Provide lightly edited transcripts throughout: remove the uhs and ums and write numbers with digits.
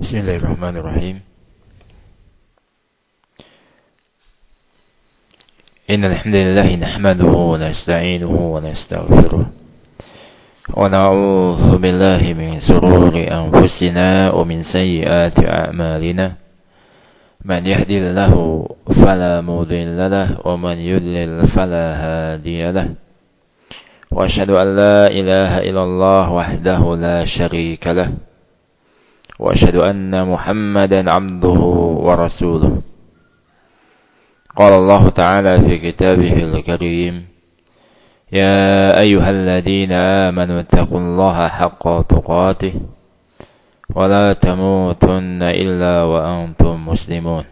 Bismillahirrahmanirrahim. Innal hamdalillah nahmaduhu wa nasta'inuhu wa nastaghfiruh wa na'udzu billahi min shururi anfusina wa min sayyiati a'malina. Man yahdihillahu fala mudilla lahu wa man yudlil fala hadiya lahu. Wa asyhadu an la ilaha illallah wahdahu la syarika lahu. وأشهد أن محمدا عبده ورسوله. قال الله تعالى في كتابه الكريم: يا أيها الذين آمنوا اتقوا الله حق تقاته ولا تموتن إلا وأنتم مسلمون.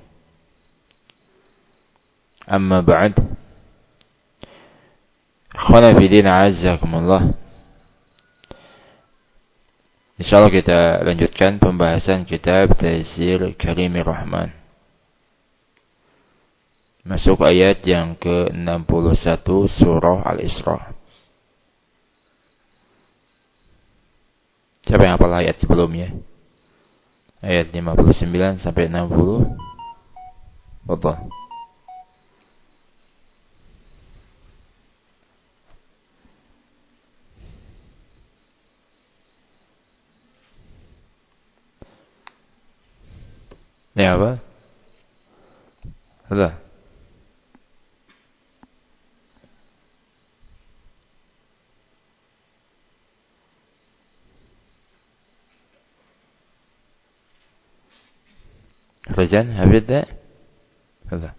أما بعد، أخوانا في الدين أعزكم الله. InsyaAllah kita lanjutkan pembahasan kitab Taysir Karimir Rahman. Masuk ayat yang ke-61 surah Al-Isra. Siapa yang hafal ayat sebelumnya? Ayat 59 sampai 60. Betul. Ini apa? Sudah. Rajan, hafid tak? Sudah.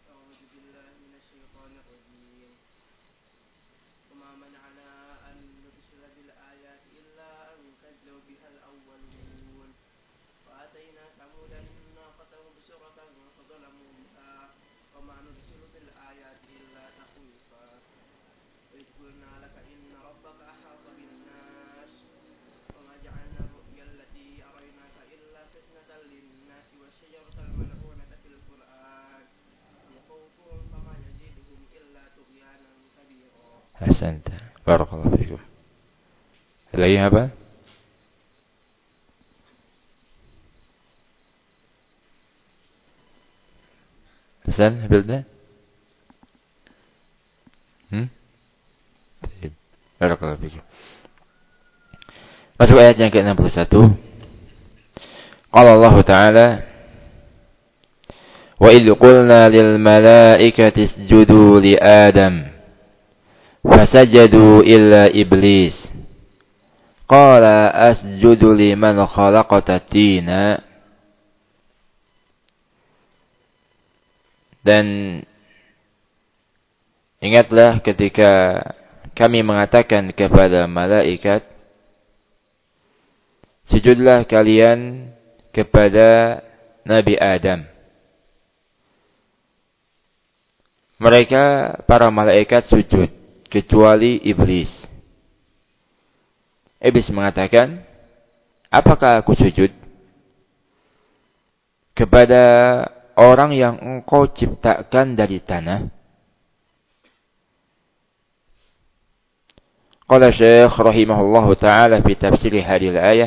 Ahsanta. Barakallahu fikum. Lagi apa? Hasan, habilna? Barakallahu fikum. Masuk ayat yang ke-61. Qala Allah Ta'ala: Wa idh qulna lil malaikati isjudu li Adam fasajadu illa iblis qala asjudu liman khalaqta tina. Dan ingatlah ketika kami mengatakan kepada malaikat, sujudlah kalian kepada Nabi Adam. Mereka, para malaikat sujud, kecuali iblis. Iblis mengatakan, apakah aku sujud kepada orang yang engkau ciptakan dari tanah? Qala Syekh rahimahullahu ta'ala fi tafsir hadhihi al-ayah: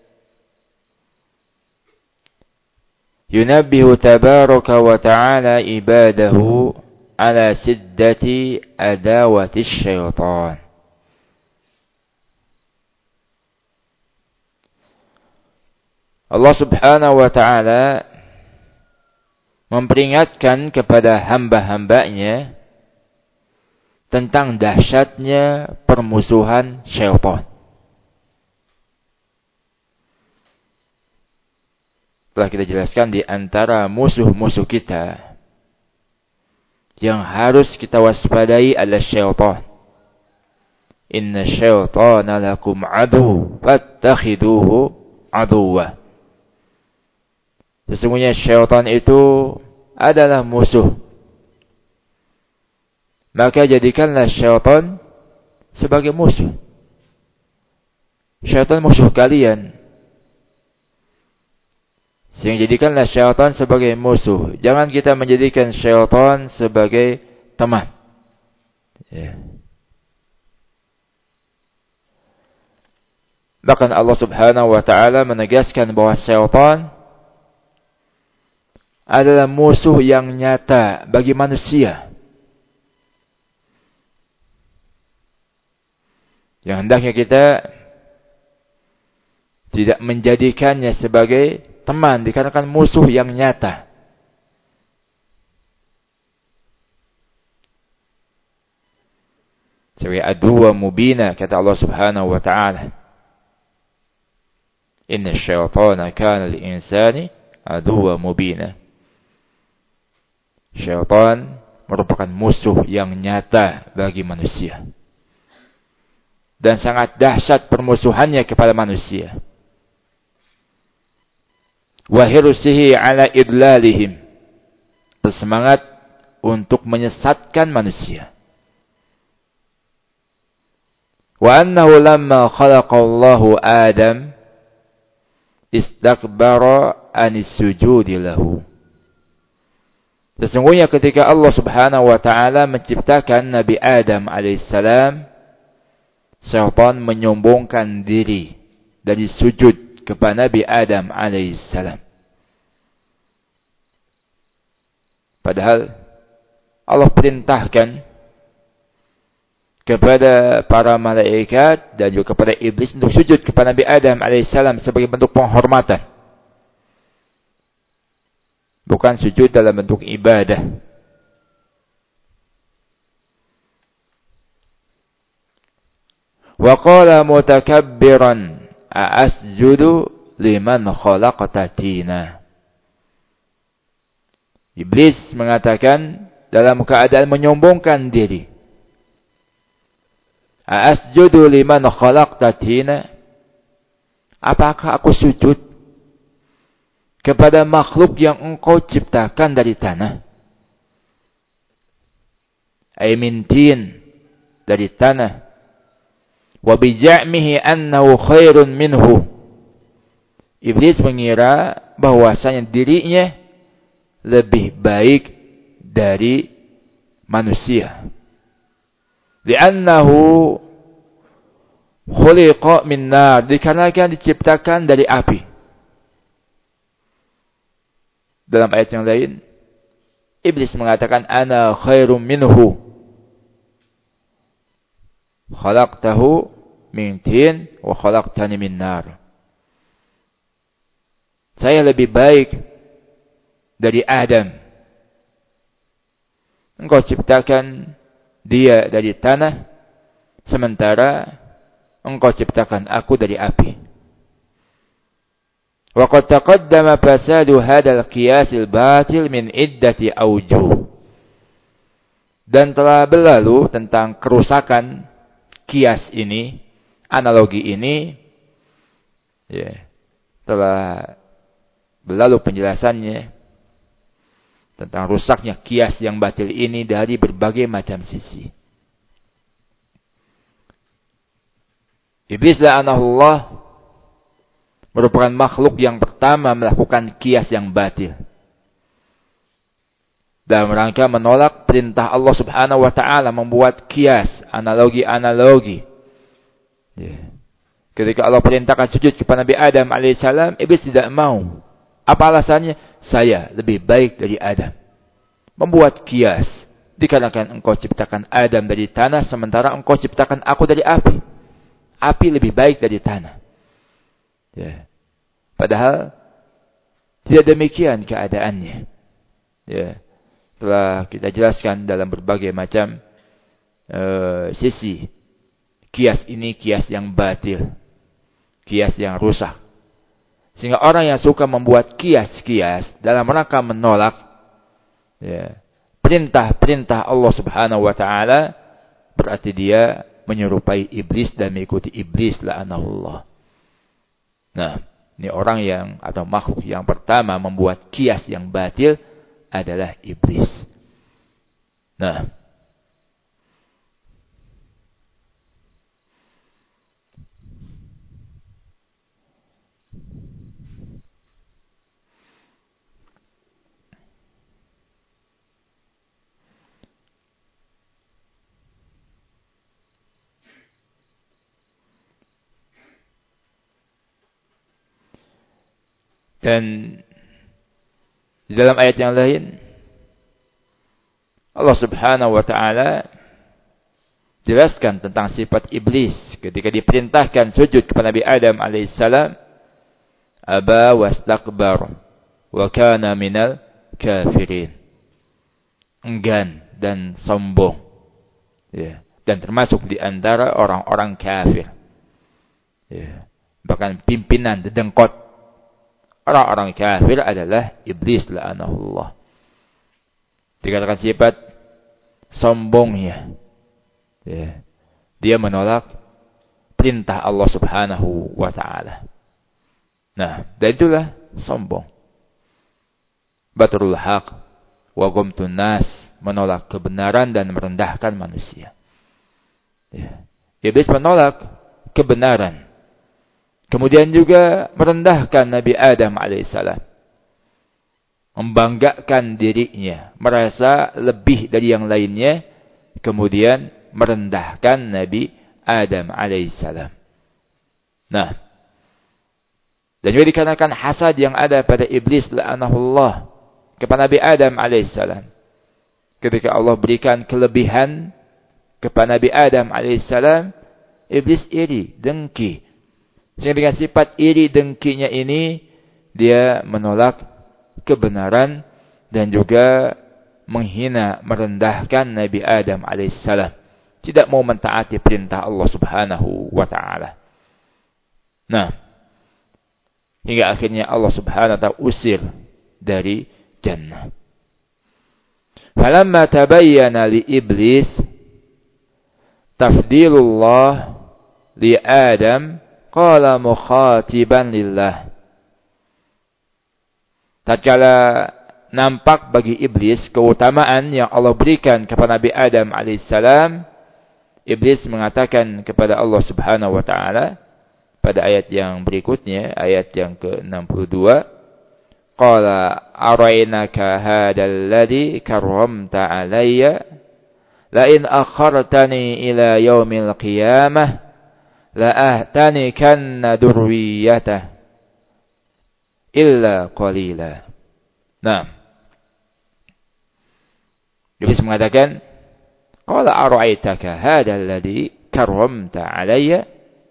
Yunabbihu tabaraka wa ta'ala ibadahu ala siddati adawati syaitan. Allah subhanahu wa ta'ala memperingatkan kepada hamba-hambanya tentang dahsyatnya permusuhan syaitan. Telah kita jelaskan di antara musuh-musuh kita yang harus kita waspadai adalah syaitan. Inna syaitana lakum adu fattakhiduhu aduwwa. Sesungguhnya syaitan itu adalah musuh. Maka jadikanlah syaitan sebagai musuh. Syaitan musuh kalian. Sehingga jadikanlah syaitan sebagai musuh. Jangan kita menjadikan syaitan sebagai teman. Ya. Bahkan Allah Subhanahu wa taala menegaskan bahwa syaitan adalah musuh yang nyata bagi manusia. Yang hendaknya kita tidak menjadikannya sebagai teman, dikarenakan musuh yang nyata. Sebagai aduwa mubina, kata Allah Subhanahu wa taala. Inna syaitana kana lil insani aduwa mubina. Syaitan merupakan musuh yang nyata bagi manusia. Dan sangat dahsyat permusuhannya kepada manusia. Wa hirsihi ala idlalihim. Bersemangat untuk menyesatkan manusia. Wa annahu lamma khalaqallahu Adam istakbara anis sujudi lahu. Sesungguhnya ketika Allah Subhanahu wa taala menciptakan Nabi Adam alaihissalam, syaitan menyombongkan diri dari sujud kepada Nabi Adam alaihissalam. Padahal Allah perintahkan kepada para malaikat dan juga kepada iblis untuk sujud kepada Nabi Adam alaihissalam sebagai bentuk penghormatan. Bukan sujud dalam bentuk ibadah. Wa qala mutakabbiran a'asjudu liman khalaqta tina. Iblis mengatakan dalam keadaan menyombongkan diri. A'asjudu liman khalaqta tina. Apakah aku sujud kepada makhluk yang engkau ciptakan dari tanah? Ay min tin, dari tanah. Wa bija'mihi annahu khairun minhu. Iblis mengira bahwasanya dirinya lebih baik dari manusia. Li'annahu khuliqa min nar, dikarenakan diciptakan dari api. Dalam ayat yang lain, iblis mengatakan ana khairum minhu. Khalaqtahu min tin wa khalaqtani min nar. Saya lebih baik dari Adam. Engkau ciptakan dia dari tanah, sementara engkau ciptakan aku dari api. Wa qad taqaddama fasadu hadzal qiyas al-batil min iddati awjuh. Dan telah berlalu tentang kerusakan kias ini, analogi ini, ya, telah berlalu penjelasannya tentang rusaknya kias yang batil ini dari berbagai macam sisi. Iblis la'anahullah merupakan makhluk yang pertama melakukan kias yang batil. Dalam rangka menolak perintah Allah Subhanahu wa taala membuat kias, analogi-analogi. Ya. Ketika Allah perintahkan sujud kepada Nabi Adam alaihissalam, iblis tidak mau. Apa alasannya? Saya lebih baik dari Adam. Membuat kias. Dikarenakan engkau ciptakan Adam dari tanah, sementara engkau ciptakan aku dari api. Api lebih baik dari tanah. Ya. Padahal tidak demikian keadaannya. Ya. Telah kita jelaskan dalam berbagai macam sisi. Kias ini kias yang batil. Kias yang rusak. Sehingga orang yang suka membuat kias-kias dalam rangka menolak, ya, perintah-perintah Allah Subhanahu wa taala, berarti dia menyerupai iblis dan mengikuti iblis, la'anahullah. Nah, ini orang yang atau makhluk yang pertama membuat kias yang batil adalah iblis. Nah, Dan di dalam ayat yang lain Allah Subhanahu wa taala jelaskan tentang sifat iblis ketika diperintahkan sujud kepada Nabi Adam alaihissalam, aba wastakbar wa kana minal kafirin, enggan dan sombong, ya, dan termasuk di antara orang-orang kafir, ya. Bahkan pimpinan dedengkot orang-orang kafir adalah iblis la'anahullah. Dikatakan sifat sombongnya, ya, dia menolak perintah Allah Subhanahu wa taala. Nah, dan itulah sombong. Batrul haq wa ghamtun nas, menolak kebenaran dan merendahkan manusia. Ya. Iblis menolak kebenaran. Kemudian juga merendahkan Nabi Adam alaihissalam. Membanggakan dirinya, merasa lebih dari yang lainnya, kemudian merendahkan Nabi Adam alaihissalam. Nah, dan juga dikarenakan hasad yang ada pada iblis la'anahullah kepada Nabi Adam alaihissalam. Ketika Allah berikan kelebihan kepada Nabi Adam alaihissalam, iblis iri, dengki. Sehingga dengan sifat iri dengkinya ini, dia menolak kebenaran dan juga menghina, merendahkan Nabi Adam alaihissalam. Tidak mau mentaati perintah Allah Subhanahu wa taala. Nah, hingga akhirnya Allah Subhanahu wa taala usir dari jannah. Falamma tabayyana li iblis tafdilullah li Adam qala mukhatiban lillah. Tatkala nampak bagi iblis keutamaan yang Allah berikan kepada Nabi Adam alaihissalam, iblis mengatakan kepada Allah Subhanahu wa taala pada ayat yang berikutnya, ayat yang ke-62, qala arainaka hadzal ladzi karramta alayya la in akhartani ila yaumil qiyamah la ahtanikanna durriyatah illa qalila. Nah, iblis mengatakan, qala ara'aitaka hadzal ladzi karramta alayya,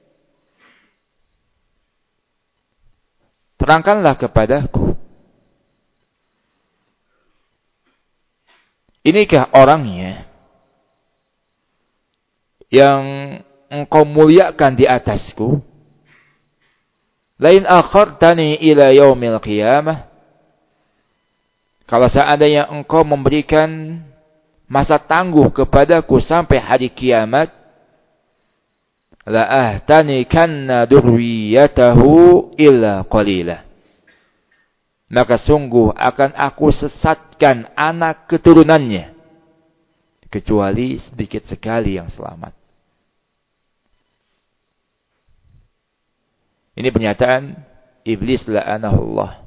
terangkanlah kepadaku, inikah orangnya yang engkau muliakan di atasku? Lain akhartani ila yaumil qiyamah, kalau seandainya engkau memberikan masa tangguh kepadaku sampai hari kiamat, la ahtanikanna durriyatahu illa qalila, maka sungguh akan aku sesatkan anak keturunannya kecuali sedikit sekali yang selamat. Ini pernyataan iblis la'anahullah.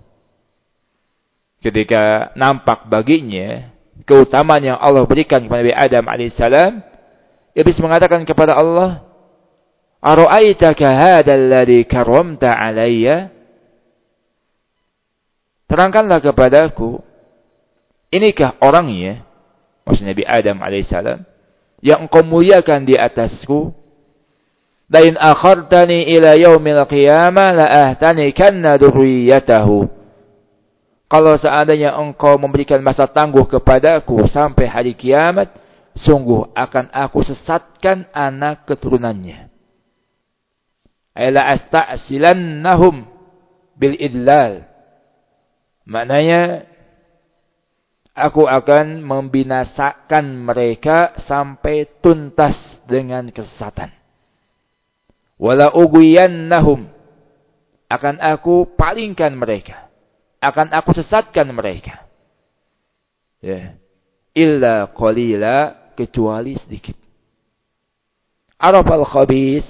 Ketika nampak baginya keutamaan yang Allah berikan kepada Nabi Adam alaihissalam, iblis mengatakan kepada Allah, ara'aitaka hadzal ladzi karramta alayya, terangkanlah kepadaku, inikah orangnya, maksudnya Nabi Adam alaihissalam, yang engkau muliakan di atasku? Lain akhartani ila yaumil qiyamah la ahtanikanna durriyatahu, kalau seandainya engkau memberikan masa tangguh kepadaku sampai hari kiamat, sungguh akan aku sesatkan anak keturunannya. Ayla asta'silannahum bil idlal, maknanya aku akan membinasakan mereka sampai tuntas dengan kesesatan. Wala ughwiyannahum, akan aku palingkan mereka, akan aku sesatkan mereka. Ya. Illa qalila, kecuali sedikit. Arafal khabis,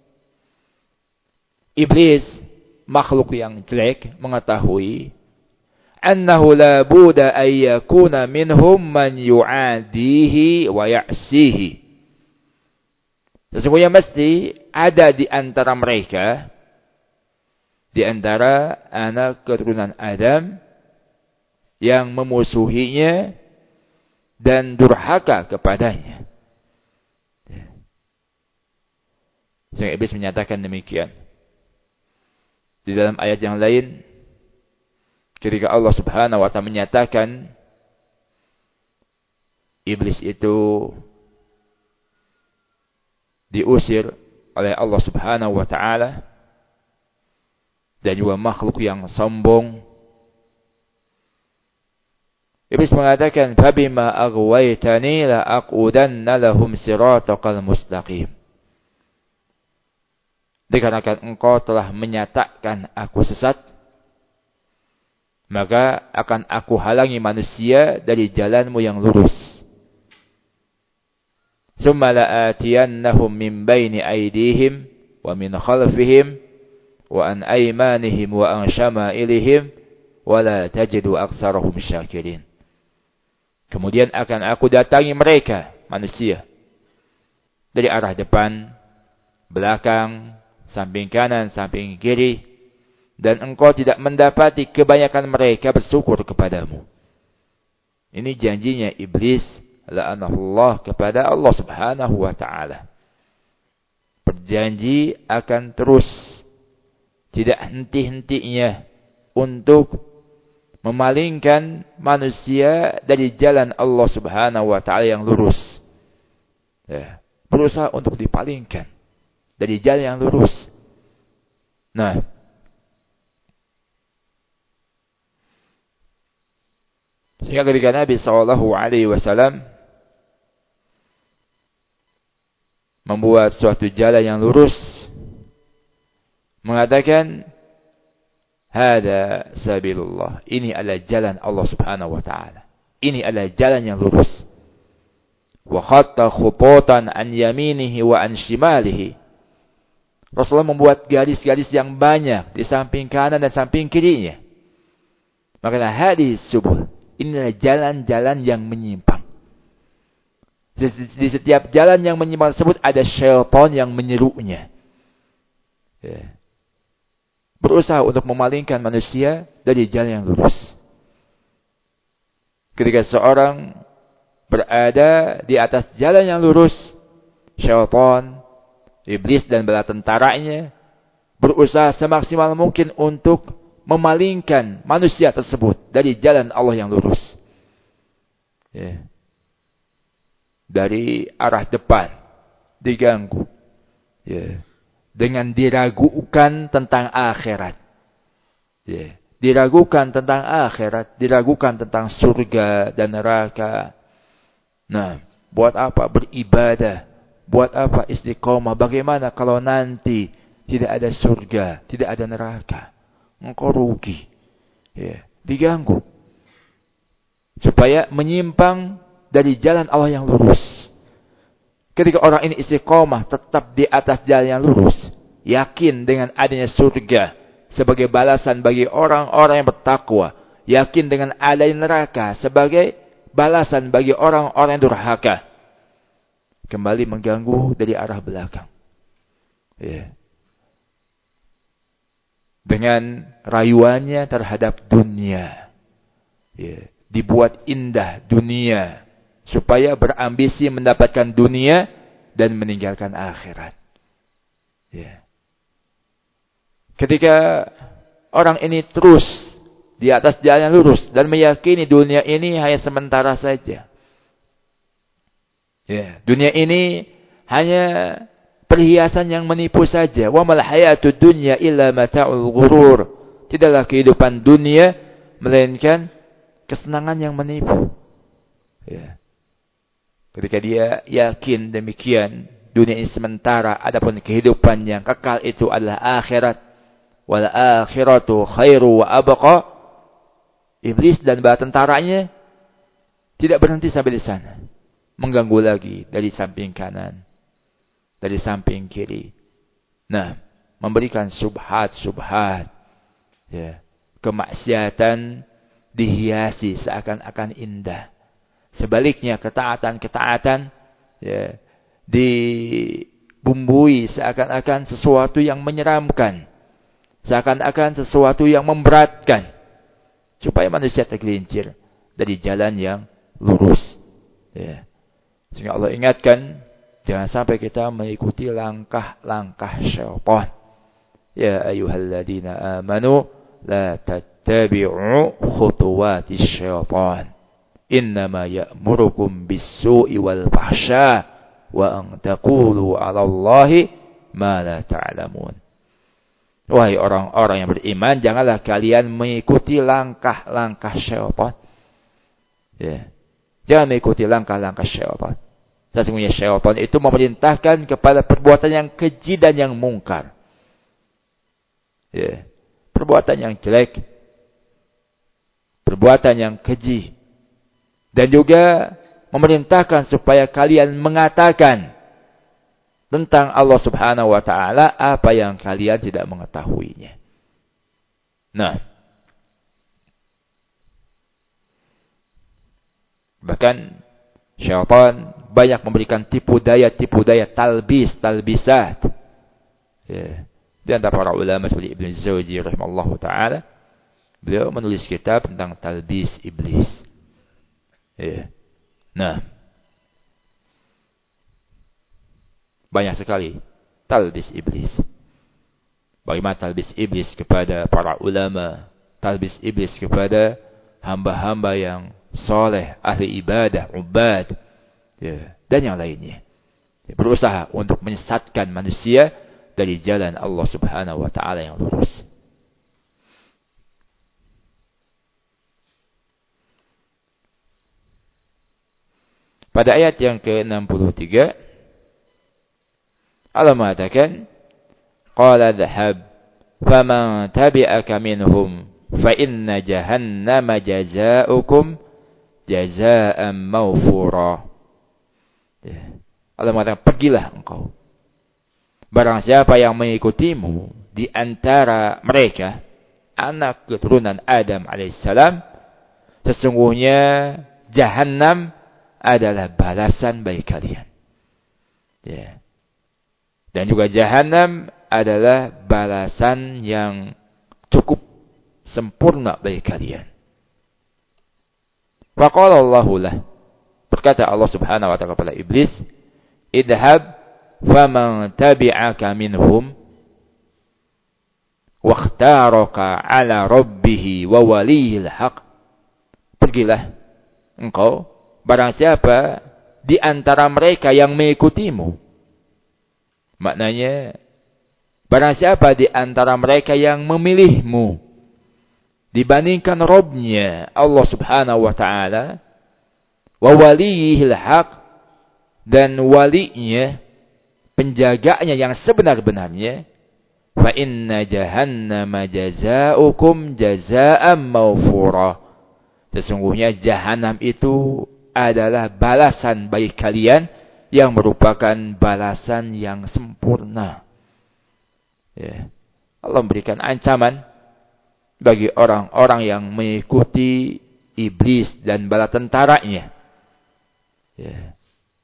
iblis, makhluk yang jelek, mengetahui annahu la buda ay yakuna minhum man yu'adihi wa ya'sihi. Sesungguhnya mesti ada di antara mereka di antara anak keturunan Adam yang memusuhinya dan durhaka kepadanya. Sehingga iblis menyatakan demikian. Di dalam ayat yang lain, ketika Allah Subhanahu wa ta'ala menyatakan iblis itu diusir oleh Allah Subhanahu wa ta'ala dan juga makhluk yang sombong, iblis mengatakan, "Fabima aghwaytani la aqudanna lahum siratal mustaqim." Dikarenakan engkau telah menyatakan aku sesat, maka akan aku halangi manusia dari jalanmu yang lurus. Summa la'atiyannahum min baini aydihim wa min khalfihim wa an aymanihim wa an syama'ilihim wa la tajidu aktsarahum syakirin. Kemudian akan aku datangi mereka, manusia, dari arah depan, belakang, samping kanan, samping kiri, dan engkau tidak mendapati kebanyakan mereka bersyukur kepadamu. Ini janjinya iblis, la'anahullah, kepada Allah Subhanahu wa ta'ala. Berjanji akan terus, tidak henti-hentinya untuk memalingkan manusia dari jalan Allah Subhanahu wa ta'ala yang lurus. Berusaha untuk dipalingkan dari jalan yang lurus. Nah, sehingga ketika Nabi SAW membuat suatu jalan yang lurus, mengatakan, "Hada sabilullah." Ini adalah jalan Allah Subhanahu wa ta'ala. Ini adalah jalan yang lurus. Wa khatta khutatan an yaminihi wa an shimalihi. Rasulullah membuat garis-garis yang banyak di samping kanan dan samping kirinya. Maka hadis subul, inilah jalan-jalan yang menyimpang. Di setiap jalan yang menyimpang tersebut ada syaitan yang menyerunya. Berusaha untuk memalingkan manusia dari jalan yang lurus. Ketika seorang berada di atas jalan yang lurus, syaitan, iblis dan bala tentaranya berusaha semaksimal mungkin untuk memalingkan manusia tersebut dari jalan Allah yang lurus. Dari arah depan diganggu. Dengan diragukan tentang akhirat. Diragukan tentang akhirat, diragukan tentang surga dan neraka. Nah, buat apa beribadah? Buat apa istiqomah? Bagaimana kalau nanti tidak ada surga, tidak ada neraka? Engkau rugi. Diganggu. Supaya menyimpang dari jalan Allah yang lurus. Ketika orang ini istiqomah, tetap di atas jalan yang lurus, yakin dengan adanya surga sebagai balasan bagi orang-orang yang bertakwa, yakin dengan adanya neraka sebagai balasan bagi orang-orang yang durhaka, kembali mengganggu dari arah belakang. Dengan rayuannya terhadap dunia. Dibuat indah dunia. Supaya berambisi mendapatkan dunia dan meninggalkan akhirat. Ketika orang ini terus di atas jalan yang lurus dan meyakini dunia ini hanya sementara saja. Dunia ini hanya perhiasan yang menipu saja. Wa mal hayatud dunya illa mata'ul ghurur. Tidaklah kehidupan dunia melainkan kesenangan yang menipu. Ketika dia yakin demikian, dunia ini sementara, adapun kehidupan yang kekal itu adalah akhirat. Wal akhiratu khairu wa abqa. Iblis dan bala tentaranya tidak berhenti sampai di sana. Mengganggu lagi dari samping kanan, dari samping kiri. Nah, memberikan subhat-subhat. Kemaksiatan dihiasi seakan-akan indah. Sebaliknya ketaatan-ketaatan dibumbui seakan-akan sesuatu yang menyeramkan. seakan-akan sesuatu yang memberatkan, supaya manusia tergelincir dari jalan yang lurus. Ya. Sehingga Allah ingatkan, jangan sampai kita mengikuti langkah-langkah syaitan. Ya ayyuhalladzina amanu la tattabi'u khutuwatis syaitan. Innama ya'murukum bis-su'i wal fahsya wa an taqulu 'ala Allahi ma la ta'lamun. Wahai orang-orang yang beriman, janganlah kalian mengikuti langkah-langkah syaitan. Ya. Jangan mengikuti langkah-langkah syaitan. Sesungguhnya syaitan itu memerintahkan kepada perbuatan yang keji dan yang mungkar. Ya. Perbuatan yang jelek, perbuatan yang keji, dan juga memerintahkan supaya kalian mengatakan tentang Allah Subhanahu wa taala apa yang kalian tidak mengetahuinya. Nah, bahkan syaitan banyak memberikan tipu daya talbisat. Ya. Di antara para ulama seperti Ibnu Jauzi rahimahullahu taala, beliau menulis kitab tentang talbis iblis. Ya. Nah, banyak sekali talbis iblis. Bagaimana talbis iblis kepada para ulama, talbis iblis kepada hamba-hamba yang soleh, ahli ibadah, ubad, ya, dan yang lainnya. Ya, berusaha untuk menyesatkan manusia dari jalan Allah Subhanahu wa taala yang lurus. Pada ayat yang ke-63 Allah mengatakan, qala dhahab faman tabi'aka minhum fa inna jahannama jazaa'ukum jazaa'an mawfura. Ya. Allah mengatakan, pergilah engkau. Barang siapa yang mengikutimu di antara mereka, anak keturunan Adam alaihissalam, sesungguhnya Jahannam adalah balasan bagi kalian. Ya. Dan juga Jahannam adalah balasan yang cukup sempurna bagi kalian. Faqala Allahu lah, berkata Allah Subhanahu wa taala kepada iblis, idhab faman tabi'aka minhum wakhtaraka ala rabbihi wa waliyil haq. Pergilah engkau, barang siapa di antara mereka yang mengikutimu. Maknanya, barang siapa di antara mereka yang memilihmu dibandingkan Rabbnya Allah Subhanahu wa taala, wa waliyil haq, dan walinya, penjaganya yang sebenar-benarnya, fa inna jahannama jazaa'ukum jazaa'an mawfura. Sesungguhnya Jahannam itu adalah balasan bagi kalian yang merupakan balasan yang sempurna. Ya. Allah memberikan ancaman bagi orang-orang yang mengikuti iblis dan bala tentaranya. Ya.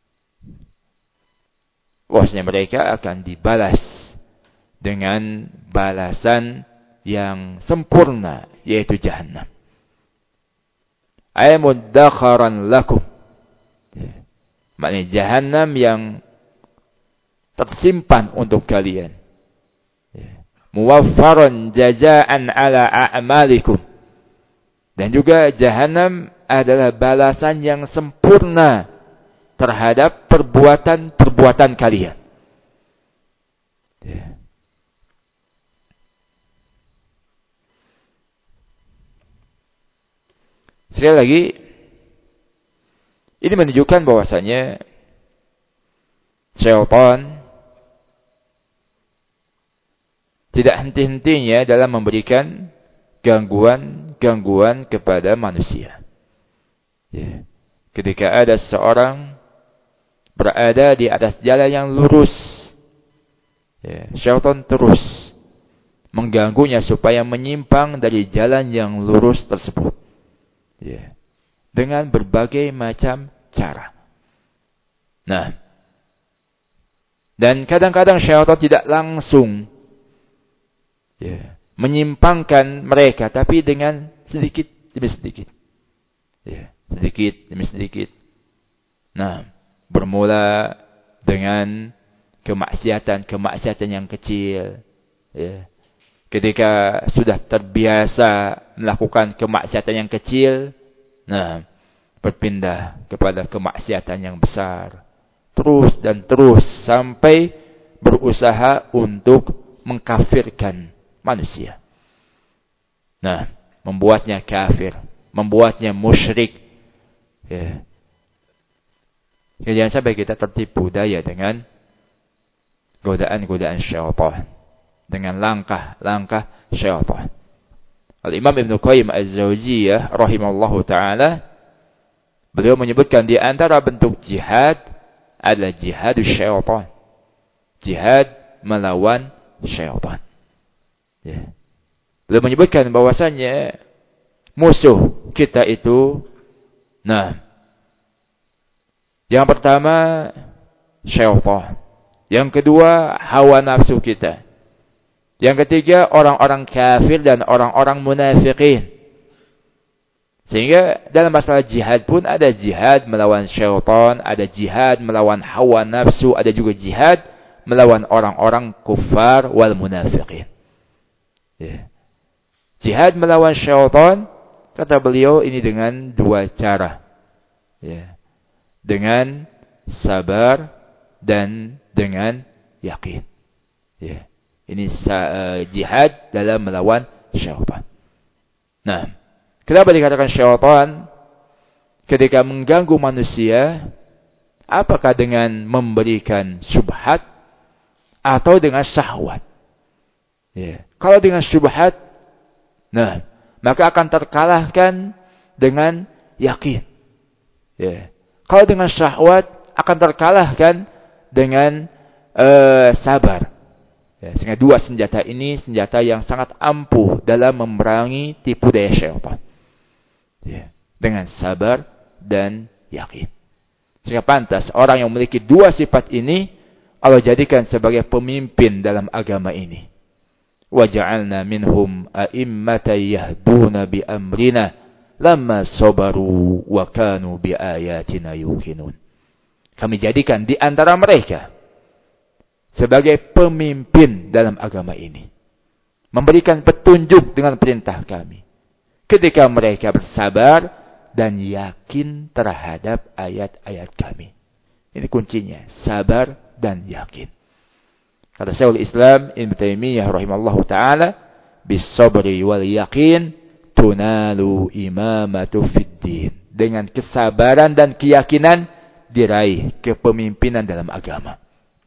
Bahwasanya mereka akan dibalas dengan balasan yang sempurna, yaitu Jahannam. Ay muddakharan lakum. Ya. Maknanya Jahannam yang tersimpan untuk kalian. Ya. Muwaffaran jazaan ala a'malikum. Dan juga Jahannam adalah balasan yang sempurna terhadap perbuatan-perbuatan kalian. Ya. Sekali lagi, ini menunjukkan bahwasanya syaitan tidak henti-hentinya dalam memberikan gangguan kepada manusia. Ya. Ketika ada seseorang berada di atas jalan yang lurus, ya, syaitan terus mengganggunya supaya menyimpang dari jalan yang lurus tersebut. Ya. Dengan berbagai macam cara. Nah, dan kadang-kadang syaitan tidak langsung, ya, menyimpangkan mereka, tapi dengan sedikit demi sedikit. Ya, sedikit demi sedikit. Nah, bermula dengan kemaksiatan yang kecil. Ya. Ketika sudah terbiasa melakukan kemaksiatan yang kecil, nah, berpindah kepada kemaksiatan yang besar. Terus dan terus sampai berusaha untuk mengkafirkan manusia. Nah, membuatnya kafir, membuatnya musyrik. Ya. Jangan sampai kita tertipu daya dengan godaan-godaan syaitan, dengan langkah-langkah syaitan. Al-Imam Ibn Qayyim Az-Zawjiyah rahimahullahu ta'ala, beliau menyebutkan di antara bentuk jihad adalah jihadus syaitan. Jihad melawan syaitan. Ya. Beliau menyebutkan bahwasannya musuh kita itu, nah, yang pertama syaitan. Yang kedua hawa nafsu kita. Yang ketiga orang-orang kafir dan orang-orang munafikin. Sehingga dalam masalah jihad pun ada jihad melawan syaitan, ada jihad melawan hawa nafsu, ada juga jihad melawan orang-orang kufar wal munafiqin. Ya. Jihad melawan syaitan, kata beliau, ini dengan dua cara. Ya. Dengan sabar dan dengan yakin. Ya. Ini jihad dalam melawan syaitan. Nah, kenapa dikatakan syaitan ketika mengganggu manusia? Apakah dengan memberikan syubhat atau dengan syahwat? Ya. Kalau dengan syubhat, nah, maka akan terkalahkan dengan yakin. Ya. Kalau dengan syahwat akan terkalahkan dengan sabar. Ya, sehingga dua senjata ini senjata yang sangat ampuh dalam memerangi tipu daya syaitan. Ya, dengan sabar dan yakin. Sehingga pantas orang yang memiliki dua sifat ini Allah jadikan sebagai pemimpin dalam agama ini. Waja'alna minhum a'immatan yahduna bi amrina lamma sabaru wa kanu bi ayatina yuqinun. Kami jadikan di antara mereka sebagai pemimpin dalam agama ini. Memberikan petunjuk dengan perintah kami. Ketika mereka bersabar dan yakin terhadap ayat-ayat kami. Ini kuncinya. Sabar dan yakin. Kata Syekhul Islam Ibnu Taimiyah rahimallahu ta'ala, bis-sabri wal yakin tunalu imamatu fid din. Dengan kesabaran dan keyakinan diraih kepemimpinan dalam agama.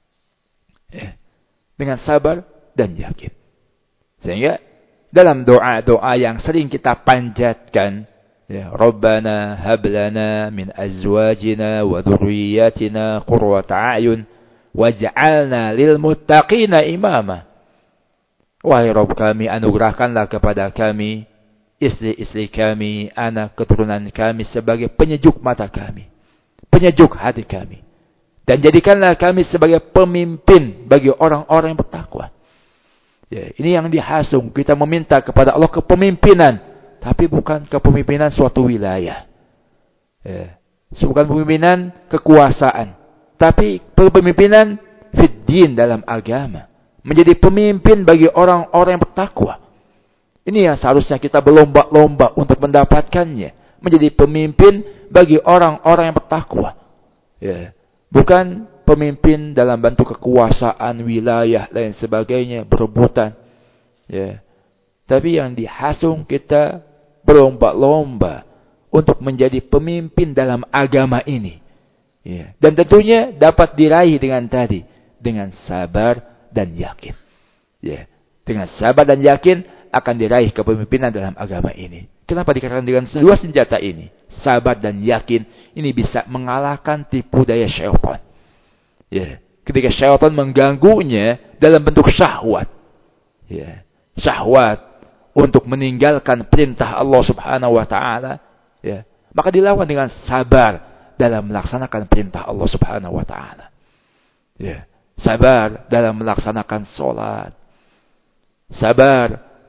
Ya. Dengan sabar dan yakin. Sehingga dalam doa-doa yang sering kita panjatkan, ya, Rabbana hablana min azwajina wa dhurriyyatina qurrata a'yun waj'alna lil muttaqina imama. Wahai Rabb kami, anugerahkanlah kepada kami istri-istri kami, anak keturunan kami sebagai penyejuk mata kami, penyejuk hati kami. Dan jadikanlah kami sebagai pemimpin bagi orang-orang yang bertakwa. Ya, ini yang dihasung. Kita meminta kepada Allah kepemimpinan. Tapi bukan kepemimpinan suatu wilayah. Ya, bukan kepemimpinan kekuasaan. Tapi kepemimpinan fiddin dalam agama. Menjadi pemimpin bagi orang-orang yang bertakwa. Ini yang seharusnya kita berlomba-lomba untuk mendapatkannya. Menjadi pemimpin bagi orang-orang yang bertakwa. Ya. Bukan pemimpin dalam bentuk kekuasaan, wilayah, lain sebagainya, berebutan. Ya. Tapi yang dihasung kita berlomba-lomba untuk menjadi pemimpin dalam agama ini. Ya. Dan tentunya dapat diraih dengan tadi. Dengan sabar dan yakin. Ya. Dengan sabar dan yakin akan diraih kepemimpinan dalam agama ini. Kenapa dikatakan dengan dua senjata ini? Sabar dan yakin. Ini bisa mengalahkan tipu daya syaitan. Ya. Ketika syaitan mengganggunya dalam bentuk syahwat. Ya. Syahwat untuk meninggalkan perintah Allah Subhanahu wa taala, ya. Maka dilawan dengan sabar dalam melaksanakan perintah Allah Subhanahu wa taala. Ya. Sabar dalam melaksanakan salat. Sabar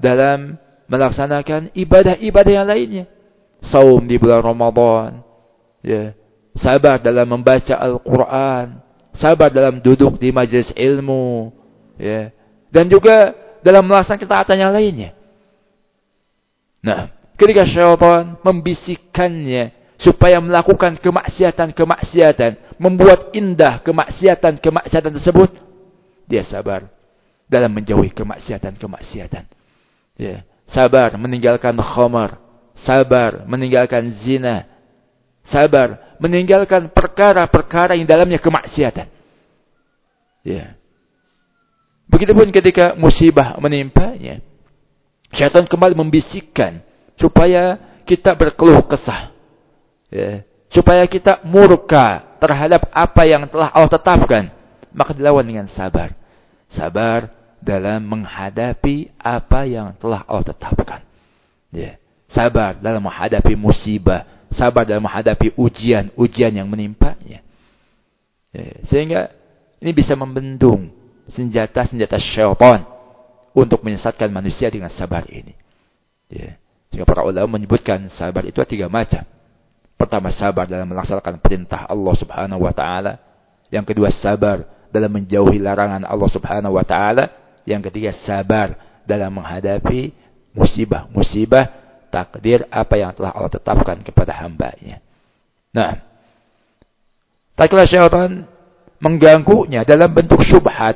dalam melaksanakan ibadah-ibadah yang lainnya. Saum di bulan Ramadan, ya. Sabar dalam membaca Al-Quran, sabar dalam duduk di majelis ilmu, ya. Dan juga dalam melaksanakan ketaatan yang lainnya. Nah, ketika syaitan membisikkannya supaya melakukan kemaksiatan, membuat indah kemaksiatan tersebut, dia sabar dalam menjauhi kemaksiatan. Ya, sabar meninggalkan khamar, sabar meninggalkan zina, sabar meninggalkan perkara-perkara yang dalamnya kemaksiatan. Ya. Begitupun ketika musibah menimpanya, syaitan kembali membisikkan supaya kita berkeluh kesah, ya, supaya kita murka terhadap apa yang telah Allah tetapkan, maka dilawan dengan sabar. Sabar dalam menghadapi apa yang telah Allah tetapkan. Ya. Sabar dalam menghadapi musibah, sabar dalam menghadapi ujian yang menimpanya. Ya. Sehingga ini bisa membendung senjata-senjata syaitan untuk menyesatkan manusia dengan sabar ini. Ya. Sehingga para ulama menyebutkan sabar itu 3 macam. Pertama, sabar dalam melaksanakan perintah Allah Subhanahu wa taala. Yang kedua, sabar dalam menjauhi larangan Allah Subhanahu wa taala. Yang ketiga, sabar dalam menghadapi musibah takdir apa yang telah Allah tetapkan kepada hamba-Nya. Nah, tatkala syaitan mengganggunya dalam bentuk syubhat,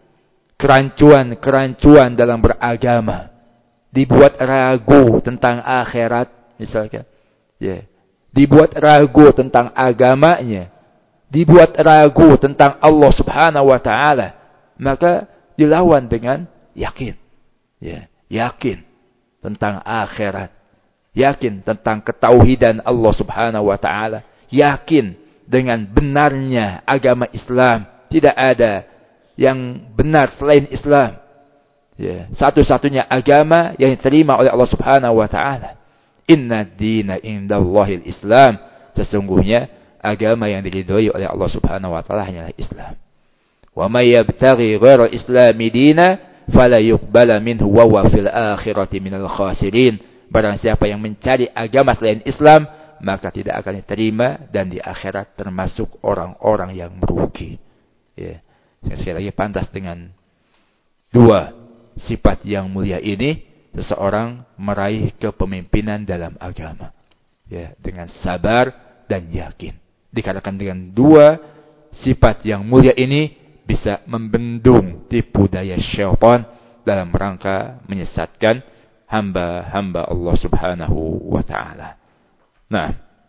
kerancuan dalam beragama, dibuat ragu tentang akhirat misalkan, ya, dibuat ragu tentang agamanya, dibuat ragu tentang Allah Subhanahu wa taala, maka dilawan dengan yakin. Ya, yakin tentang akhirat, yakin tentang ketauhidan Allah Subhanahu wa taala, yakin dengan benarnya agama Islam, tidak ada yang benar selain Islam. Ya, satu-satunya agama yang diterima oleh Allah Subhanahu wa taala. Inna dina indallahil Islam. Sesungguhnya agama yang diridhoi oleh Allah Subhanahu wa taala hanyalah Islam. Wa may yabtaghi ghairal islami dina fala yuqbala minhu wa huwa fil akhirati minal khasirin. Barang siapa yang mencari agama selain Islam, maka tidak akan diterima dan di akhirat termasuk orang-orang yang merugi. Ya. Sekali lagi, pantas dengan 2 sifat yang mulia ini seseorang meraih kepemimpinan dalam agama. Ya, dengan sabar dan yakin. Dikatakan dengan 2 sifat yang mulia ini bisa membendung tipu daya syaitan dalam rangka menyesatkan hamba-hamba Allah Subhanahu wa taala. Nah,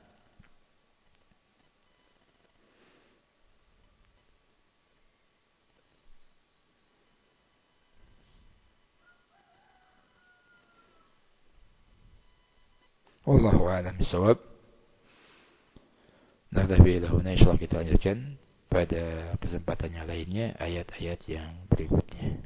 wallahu a'lam bishawab. Naktafi lahuna, insyaallah kita lanjutkan pada kesempatan yang lainnya ayat-ayat yang berikutnya.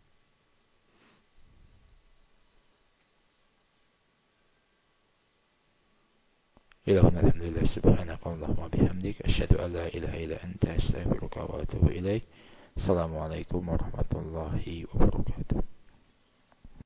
Ilahuna alhamdulillah subhanakallahumma bihamdik asyhadu an la ilaha illa anta astaghfiruka wa atubu ilaik. Assalamualaikum warahmatullahi wabarakatuh.